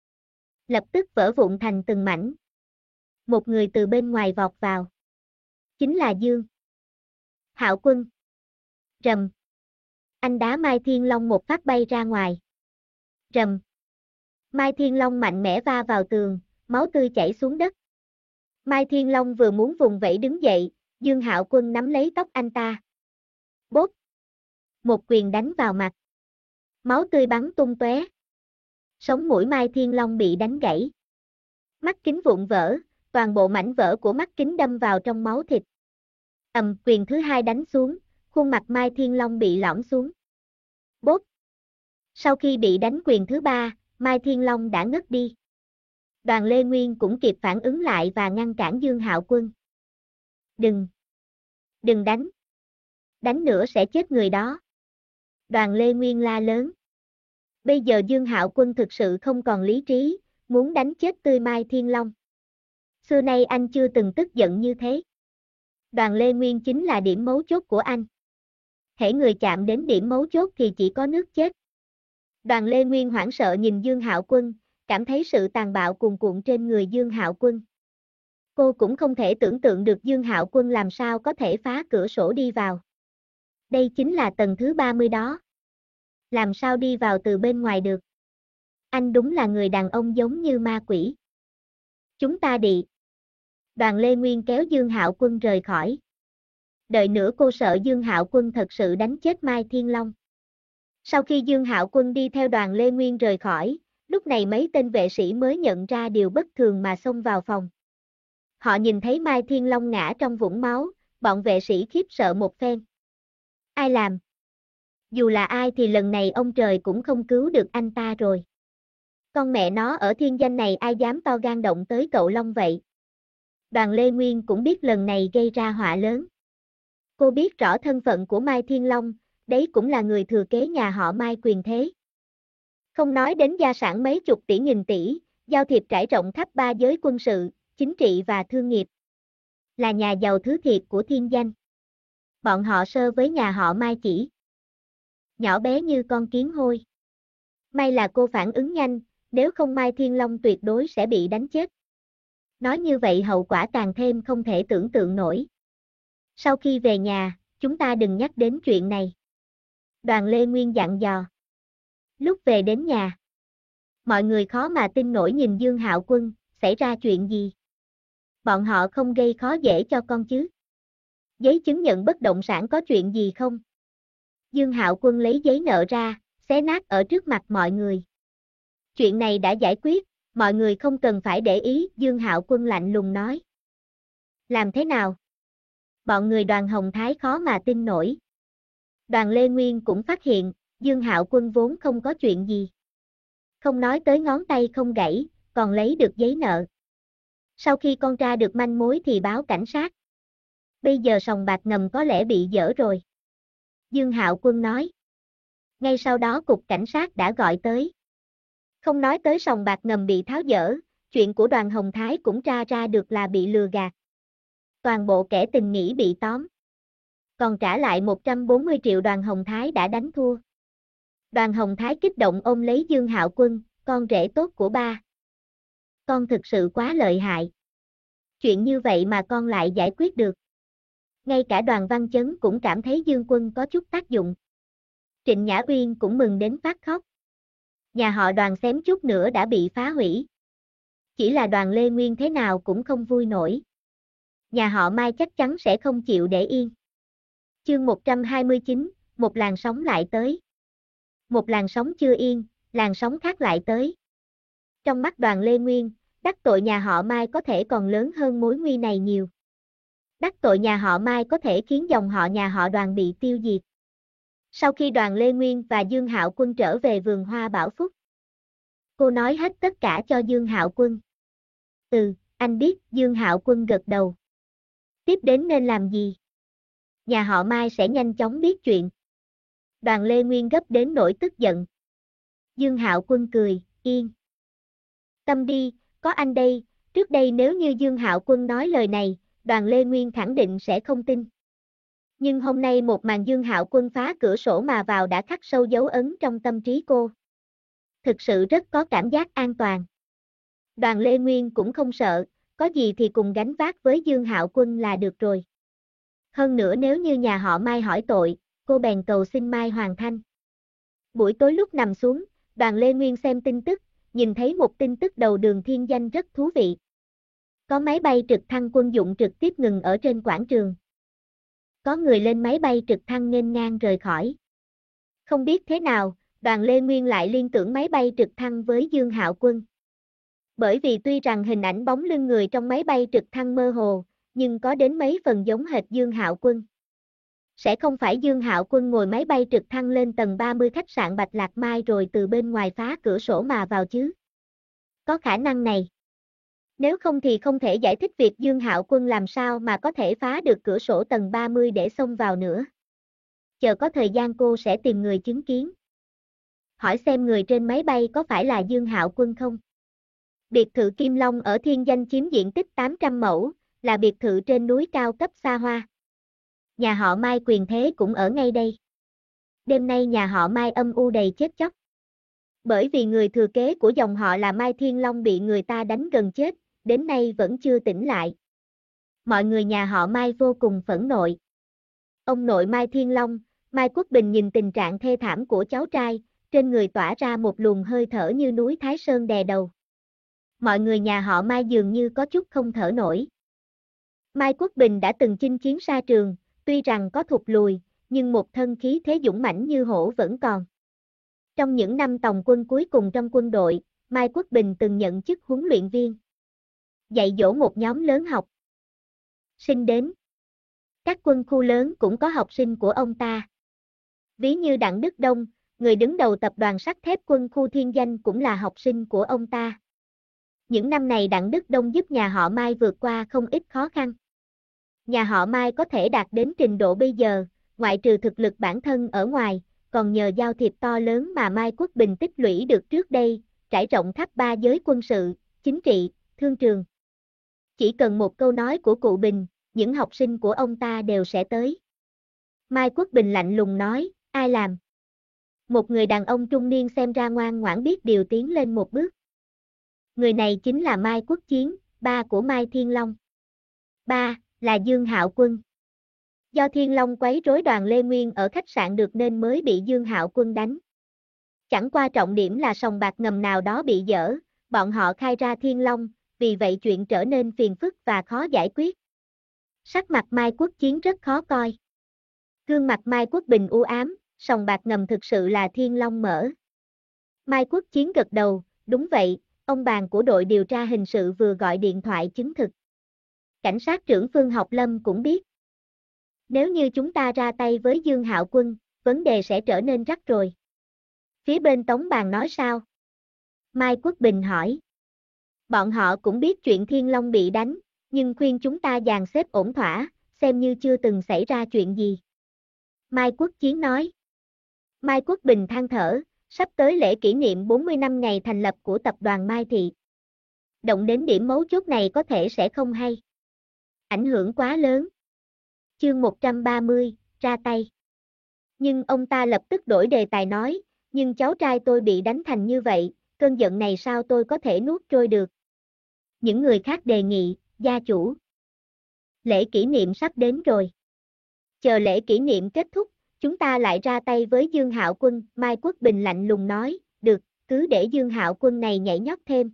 A: Lập tức vỡ vụn thành từng mảnh. Một người từ bên ngoài vọt vào. Chính là Dương Hạo Quân. Rầm. Anh đá Mai Thiên Long một phát bay ra ngoài. Rầm. Mai Thiên Long mạnh mẽ va vào tường, máu tươi chảy xuống đất. Mai Thiên Long vừa muốn vùng vẫy đứng dậy, Dương Hạo Quân nắm lấy tóc anh ta. Bốp. Một quyền đánh vào mặt. Máu tươi bắn tung tóe. Sống mũi Mai Thiên Long bị đánh gãy. Mắt kính vụn vỡ, toàn bộ mảnh vỡ của mắt kính đâm vào trong máu thịt. Quyền thứ hai đánh xuống, khuôn mặt Mai Thiên Long bị lõm xuống. Bốp. Sau khi bị đánh quyền thứ ba, Mai Thiên Long đã ngất đi. Đoàn Lê Nguyên cũng kịp phản ứng lại và ngăn cản Dương Hạo Quân. Đừng đánh. Đánh nữa sẽ chết người đó. Đoàn Lê Nguyên la lớn. Bây giờ Dương Hạo Quân thực sự không còn lý trí, muốn đánh chết tươi Mai Thiên Long. Xưa nay anh chưa từng tức giận như thế. Đoàn Lê Nguyên chính là điểm mấu chốt của anh. Hễ người chạm đến điểm mấu chốt thì chỉ có nước chết. Đoàn Lê Nguyên hoảng sợ nhìn Dương Hạo Quân, cảm thấy sự tàn bạo cuồn cuộn trên người Dương Hạo Quân. Cô cũng không thể tưởng tượng được Dương Hạo Quân làm sao có thể phá cửa sổ đi vào. Đây chính là tầng thứ 30 đó. Làm sao đi vào từ bên ngoài được? Anh đúng là người đàn ông giống như ma quỷ. Chúng ta đi. Đoàn Lê Nguyên kéo Dương Hạo Quân rời khỏi. Đợi nữa cô sợ Dương Hạo Quân thật sự đánh chết Mai Thiên Long. Sau khi Dương Hạo Quân đi theo Đoàn Lê Nguyên rời khỏi, lúc này mấy tên vệ sĩ mới nhận ra điều bất thường mà xông vào phòng. Họ nhìn thấy Mai Thiên Long ngã trong vũng máu, bọn vệ sĩ khiếp sợ một phen. Ai làm? Dù là ai thì lần này ông trời cũng không cứu được anh ta rồi. Con mẹ nó ở thiên danh này ai dám to gan động tới cậu Long vậy? Đoàn Lê Nguyên cũng biết lần này gây ra họa lớn. Cô biết rõ thân phận của Mai Thiên Long, đấy cũng là người thừa kế nhà họ Mai quyền thế. Không nói đến gia sản mấy chục tỷ nghìn tỷ, giao thiệp trải rộng khắp ba giới quân sự, chính trị và thương nghiệp. Là nhà giàu thứ thiệt của thiên danh. Bọn họ sơ với nhà họ Mai chỉ nhỏ bé như con kiến hôi. May là cô phản ứng nhanh, nếu không Mai Thiên Long tuyệt đối sẽ bị đánh chết. Nói như vậy hậu quả càng thêm không thể tưởng tượng nổi. Sau khi về nhà, chúng ta đừng nhắc đến chuyện này. Đoàn Lê Nguyên dặn dò. Lúc về đến nhà, mọi người khó mà tin nổi nhìn Dương Hạo Quân, xảy ra chuyện gì? Bọn họ không gây khó dễ cho con chứ? Giấy chứng nhận bất động sản có chuyện gì không? Dương Hạo Quân lấy giấy nợ ra, xé nát ở trước mặt mọi người. Chuyện này đã giải quyết, mọi người không cần phải để ý, Dương Hạo Quân lạnh lùng nói. Làm thế nào? Bọn người Đoàn Hồng Thái khó mà tin nổi. Đoàn Lê Nguyên cũng phát hiện, Dương Hạo Quân vốn không có chuyện gì. Không nói tới ngón tay không gãy, còn lấy được giấy nợ. Sau khi con tra được manh mối thì báo cảnh sát. Bây giờ sòng bạc ngầm có lẽ bị dỡ rồi. Dương Hạo Quân nói. Ngay sau đó cục cảnh sát đã gọi tới. Không nói tới sòng bạc ngầm bị tháo dỡ, chuyện của Đoàn Hồng Thái cũng tra ra được là bị lừa gạt. Toàn bộ kẻ tình nghĩa bị tóm. Còn trả lại 140 triệu Đoàn Hồng Thái đã đánh thua. Đoàn Hồng Thái kích động ôm lấy Dương Hạo Quân, con rể tốt của ba. Con thực sự quá lợi hại. Chuyện như vậy mà con lại giải quyết được. Ngay cả Đoàn Văn Chấn cũng cảm thấy Dương Quân có chút tác dụng. Trịnh Nhã Uyên cũng mừng đến phát khóc. Nhà họ Đoàn xém chút nữa đã bị phá hủy. Chỉ là Đoàn Lê Nguyên thế nào cũng không vui nổi. Nhà họ Mai chắc chắn sẽ không chịu để yên. Chương 129, một làn sóng lại tới. Một làn sóng chưa yên, làn sóng khác lại tới. Trong mắt Đoàn Lê Nguyên, đắc tội nhà họ Mai có thể còn lớn hơn mối nguy này nhiều. Đắc tội nhà họ Mai có thể khiến dòng họ nhà họ Đoàn bị tiêu diệt. Sau khi Đoàn Lê Nguyên và Dương Hạo Quân trở về vườn hoa Bảo Phúc, cô nói hết tất cả cho Dương Hạo Quân. Anh biết, Dương Hạo Quân gật đầu. Tiếp đến nên làm gì? Nhà họ Mai sẽ nhanh chóng biết chuyện. Đoàn Lê Nguyên gấp đến nỗi tức giận. Dương Hạo Quân cười, yên tâm đi, có anh đây. Trước đây nếu như Dương Hạo Quân nói lời này, Đoàn Lê Nguyên khẳng định sẽ không tin. Nhưng hôm nay một màn Dương Hạo Quân phá cửa sổ mà vào đã khắc sâu dấu ấn trong tâm trí cô. Thực sự rất có cảm giác an toàn. Đoàn Lê Nguyên cũng không sợ, có gì thì cùng gánh vác với Dương Hạo Quân là được rồi. Hơn nữa nếu như nhà họ Mai hỏi tội, cô bèn cầu xin Mai Hoàng Thanh. Buổi tối lúc nằm xuống, Đoàn Lê Nguyên xem tin tức, nhìn thấy một tin tức đầu đường Thiên Danh rất thú vị. Có máy bay trực thăng quân dụng trực tiếp ngừng ở trên quảng trường. Có người lên máy bay trực thăng nghênh ngang rời khỏi. Không biết thế nào, Đoàn Lê Nguyên lại liên tưởng máy bay trực thăng với Dương Hạo Quân. Bởi vì tuy rằng hình ảnh bóng lưng người trong máy bay trực thăng mơ hồ, nhưng có đến mấy phần giống hệt Dương Hạo Quân. Sẽ không phải Dương Hạo Quân ngồi máy bay trực thăng lên tầng 30 khách sạn Bạch Lạc Mai rồi từ bên ngoài phá cửa sổ mà vào chứ? Có khả năng này. Nếu không thì không thể giải thích việc Dương Hạo Quân làm sao mà có thể phá được cửa sổ tầng 30 để xông vào nữa. Chờ có thời gian cô sẽ tìm người chứng kiến. Hỏi xem người trên máy bay có phải là Dương Hạo Quân không? Biệt thự Kim Long ở Thiên Danh chiếm diện tích 800 mẫu, là biệt thự trên núi cao cấp xa hoa. Nhà họ Mai quyền thế cũng ở ngay đây. Đêm nay nhà họ Mai âm u đầy chết chóc. Bởi vì người thừa kế của dòng họ là Mai Thiên Long bị người ta đánh gần chết, đến nay vẫn chưa tỉnh lại. Mọi người nhà họ Mai vô cùng phẫn nộ. Ông nội Mai Thiên Long, Mai Quốc Bình nhìn tình trạng thê thảm của cháu trai, trên người tỏa ra một luồng hơi thở như núi Thái Sơn đè đầu. Mọi người nhà họ Mai dường như có chút không thở nổi. Mai Quốc Bình đã từng chinh chiến xa trường, tuy rằng có thụt lùi, nhưng một thân khí thế dũng mãnh như hổ vẫn còn. Trong những năm tòng quân cuối cùng trong quân đội, Mai Quốc Bình từng nhận chức huấn luyện viên, dạy dỗ một nhóm lớn học sinh đến. Các quân khu lớn cũng có học sinh của ông ta. Ví như Đặng Đức Đông, người đứng đầu tập đoàn sắt thép quân khu Thiên Danh cũng là học sinh của ông ta. Những năm này Đặng Đức Đông giúp nhà họ Mai vượt qua không ít khó khăn. Nhà họ Mai có thể đạt đến trình độ bây giờ, ngoại trừ thực lực bản thân ở ngoài, còn nhờ giao thiệp to lớn mà Mai Quốc Bình tích lũy được trước đây, trải rộng khắp ba giới quân sự, chính trị, thương trường. Chỉ cần một câu nói của cụ Bình, những học sinh của ông ta đều sẽ tới. Mai Quốc Bình lạnh lùng nói, ai làm? Một người đàn ông trung niên xem ra ngoan ngoãn biết điều tiến lên một bước. Người này chính là Mai Quốc Chiến, ba của Mai Thiên Long. Ba, là Dương Hạo Quân. Do Thiên Long quấy rối Đoàn Lê Nguyên ở khách sạn được nên mới bị Dương Hạo Quân đánh. Chẳng qua trọng điểm là sòng bạc ngầm nào đó bị dỡ, bọn họ khai ra Thiên Long, vì vậy chuyện trở nên phiền phức và khó giải quyết. Sắc mặt Mai Quốc Chiến rất khó coi. Gương mặt Mai Quốc Bình u ám, sòng bạc ngầm thực sự là Thiên Long mở. Mai Quốc Chiến gật đầu, đúng vậy, ông bàn của đội điều tra hình sự vừa gọi điện thoại chứng thực. Cảnh sát trưởng Phương Học Lâm cũng biết. Nếu như chúng ta ra tay với Dương Hạo Quân, vấn đề sẽ trở nên rắc rối. Phía bên Tống Bàn nói sao? Mai Quốc Bình hỏi. Bọn họ cũng biết chuyện Thiên Long bị đánh, nhưng khuyên chúng ta dàn xếp ổn thỏa, xem như chưa từng xảy ra chuyện gì. Mai Quốc Chiến nói. Mai Quốc Bình than thở, sắp tới lễ kỷ niệm 40 năm ngày thành lập của tập đoàn Mai Thị. Động đến điểm mấu chốt này có thể sẽ không hay. Ảnh hưởng quá lớn. Chương 130, ra tay. Nhưng ông ta lập tức đổi đề tài nói, nhưng cháu trai tôi bị đánh thành như vậy, cơn giận này sao tôi có thể nuốt trôi được. Những người khác đề nghị, gia chủ. Lễ kỷ niệm sắp đến rồi. Chờ lễ kỷ niệm kết thúc, chúng ta lại ra tay với Dương Hạo Quân, Mai Quốc Bình lạnh lùng nói, được, cứ để Dương Hạo Quân này nhảy nhót thêm.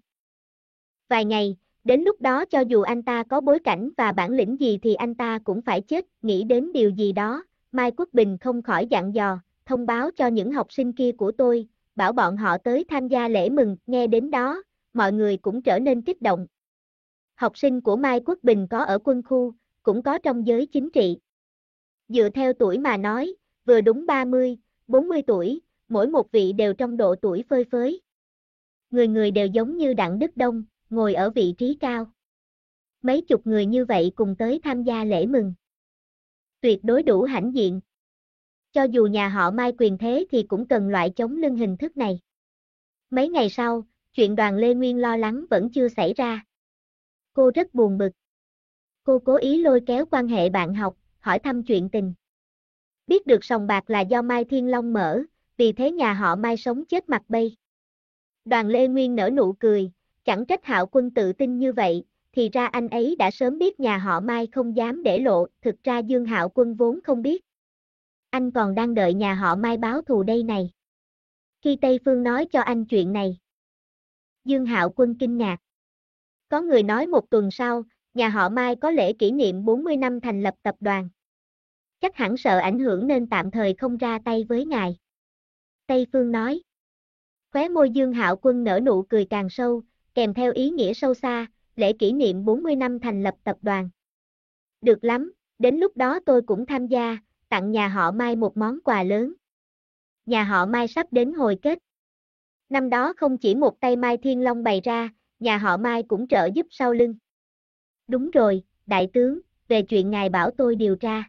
A: Vài ngày, đến lúc đó cho dù anh ta có bối cảnh và bản lĩnh gì thì anh ta cũng phải chết, nghĩ đến điều gì đó, Mai Quốc Bình không khỏi dặn dò, thông báo cho những học sinh kia của tôi, bảo bọn họ tới tham gia lễ mừng, nghe đến đó, mọi người cũng trở nên kích động. Học sinh của Mai Quốc Bình có ở quân khu, cũng có trong giới chính trị. Dựa theo tuổi mà nói, vừa đúng 30, 40 tuổi, mỗi một vị đều trong độ tuổi phơi phới. Người người đều giống như Đặng Đức Đông, ngồi ở vị trí cao. Mấy chục người như vậy cùng tới tham gia lễ mừng. Tuyệt đối đủ hãnh diện. Cho dù nhà họ Mai quyền thế thì cũng cần loại chống lưng hình thức này. Mấy ngày sau, chuyện Đoàn Lê Nguyên lo lắng vẫn chưa xảy ra. Cô rất buồn bực. Cô cố ý lôi kéo quan hệ bạn học, hỏi thăm chuyện tình. Biết được sòng bạc là do Mai Thiên Long mở, vì thế nhà họ Mai sống chết mặt bay. Đoàn Lê Nguyên nở nụ cười, chẳng trách Hạo Quân tự tin như vậy, thì ra anh ấy đã sớm biết nhà họ Mai không dám để lộ, thực ra Dương Hạo Quân vốn không biết. Anh còn đang đợi nhà họ Mai báo thù đây này. Khi Tây Phương nói cho anh chuyện này, Dương Hạo Quân kinh ngạc. Có người nói một tuần sau, nhà họ Mai có lễ kỷ niệm 40 năm thành lập tập đoàn. Chắc hẳn sợ ảnh hưởng nên tạm thời không ra tay với ngài. Tây Phương nói. Khóe môi Dương Hạo Quân nở nụ cười càng sâu, kèm theo ý nghĩa sâu xa, lễ kỷ niệm 40 năm thành lập tập đoàn. Được lắm, đến lúc đó tôi cũng tham gia, tặng nhà họ Mai một món quà lớn. Nhà họ Mai sắp đến hồi kết. Năm đó không chỉ một tay Mai Thiên Long bày ra, nhà họ Mai cũng trợ giúp sau lưng. Đúng rồi, đại tướng, về chuyện ngài bảo tôi điều tra.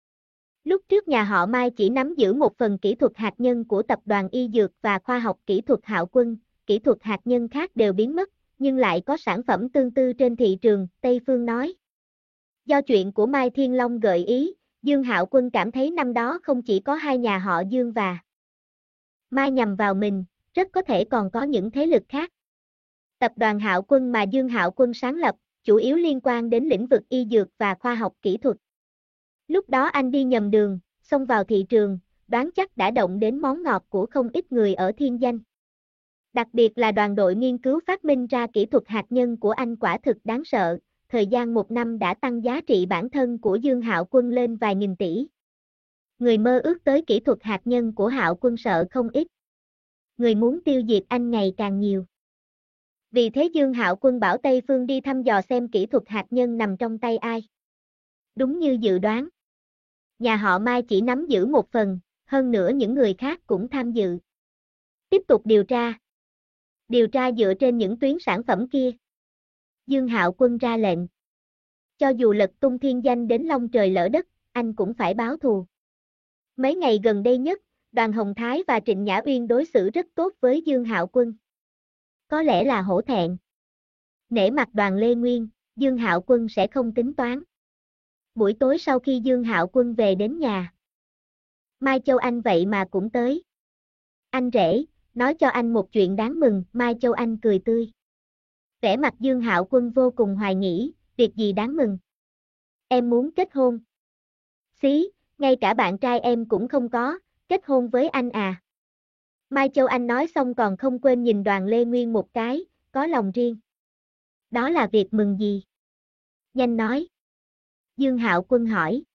A: Lúc trước nhà họ Mai chỉ nắm giữ một phần kỹ thuật hạt nhân của tập đoàn y dược và khoa học kỹ thuật Hạo Quân, kỹ thuật hạt nhân khác đều biến mất, nhưng lại có sản phẩm tương tự trên thị trường, Tây Phương nói. Do chuyện của Mai Thiên Long gợi ý, Dương Hạo Quân cảm thấy năm đó không chỉ có hai nhà họ Dương và Mai nhằm vào mình, rất có thể còn có những thế lực khác. Tập đoàn Hạo Quân mà Dương Hạo Quân sáng lập, chủ yếu liên quan đến lĩnh vực y dược và khoa học kỹ thuật. Lúc đó anh đi nhầm đường, xông vào thị trường, đoán chắc đã động đến món ngọt của không ít người ở Thiên Danh. Đặc biệt là đoàn đội nghiên cứu phát minh ra kỹ thuật hạt nhân của anh quả thực đáng sợ, thời gian một năm đã tăng giá trị bản thân của Dương Hạo Quân lên vài nghìn tỷ. Người mơ ước tới kỹ thuật hạt nhân của Hạo Quân sợ không ít. Người muốn tiêu diệt anh ngày càng nhiều. Vì thế Dương Hạo Quân bảo Tây Phương đi thăm dò xem kỹ thuật hạt nhân nằm trong tay ai. Đúng như dự đoán. Nhà họ Mai chỉ nắm giữ một phần, hơn nữa những người khác cũng tham dự. Tiếp tục điều tra. Điều tra dựa trên những tuyến sản phẩm kia. Dương Hạo Quân ra lệnh. Cho dù lật tung Thiên Danh đến long trời lỡ đất, anh cũng phải báo thù. Mấy ngày gần đây nhất, Đoàn Hồng Thái và Trịnh Nhã Uyên đối xử rất tốt với Dương Hạo Quân. Có lẽ là hổ thẹn. Nể mặt Đoàn Lê Nguyên, Dương Hạo Quân sẽ không tính toán. Buổi tối sau khi Dương Hạo Quân về đến nhà, Mai Châu Anh vậy mà cũng tới. Anh rể, nói cho anh một chuyện đáng mừng, Mai Châu Anh cười tươi. Vẻ mặt Dương Hạo Quân vô cùng hoài nghĩ, việc gì đáng mừng? Em muốn kết hôn. Xí, ngay cả bạn trai em cũng không có, kết hôn với anh à? Mai Châu Anh nói xong còn không quên nhìn Đoàn Lê Nguyên một cái, có lòng riêng. Đó là việc mừng gì? Nhanh nói. Dương Hạo Quân hỏi.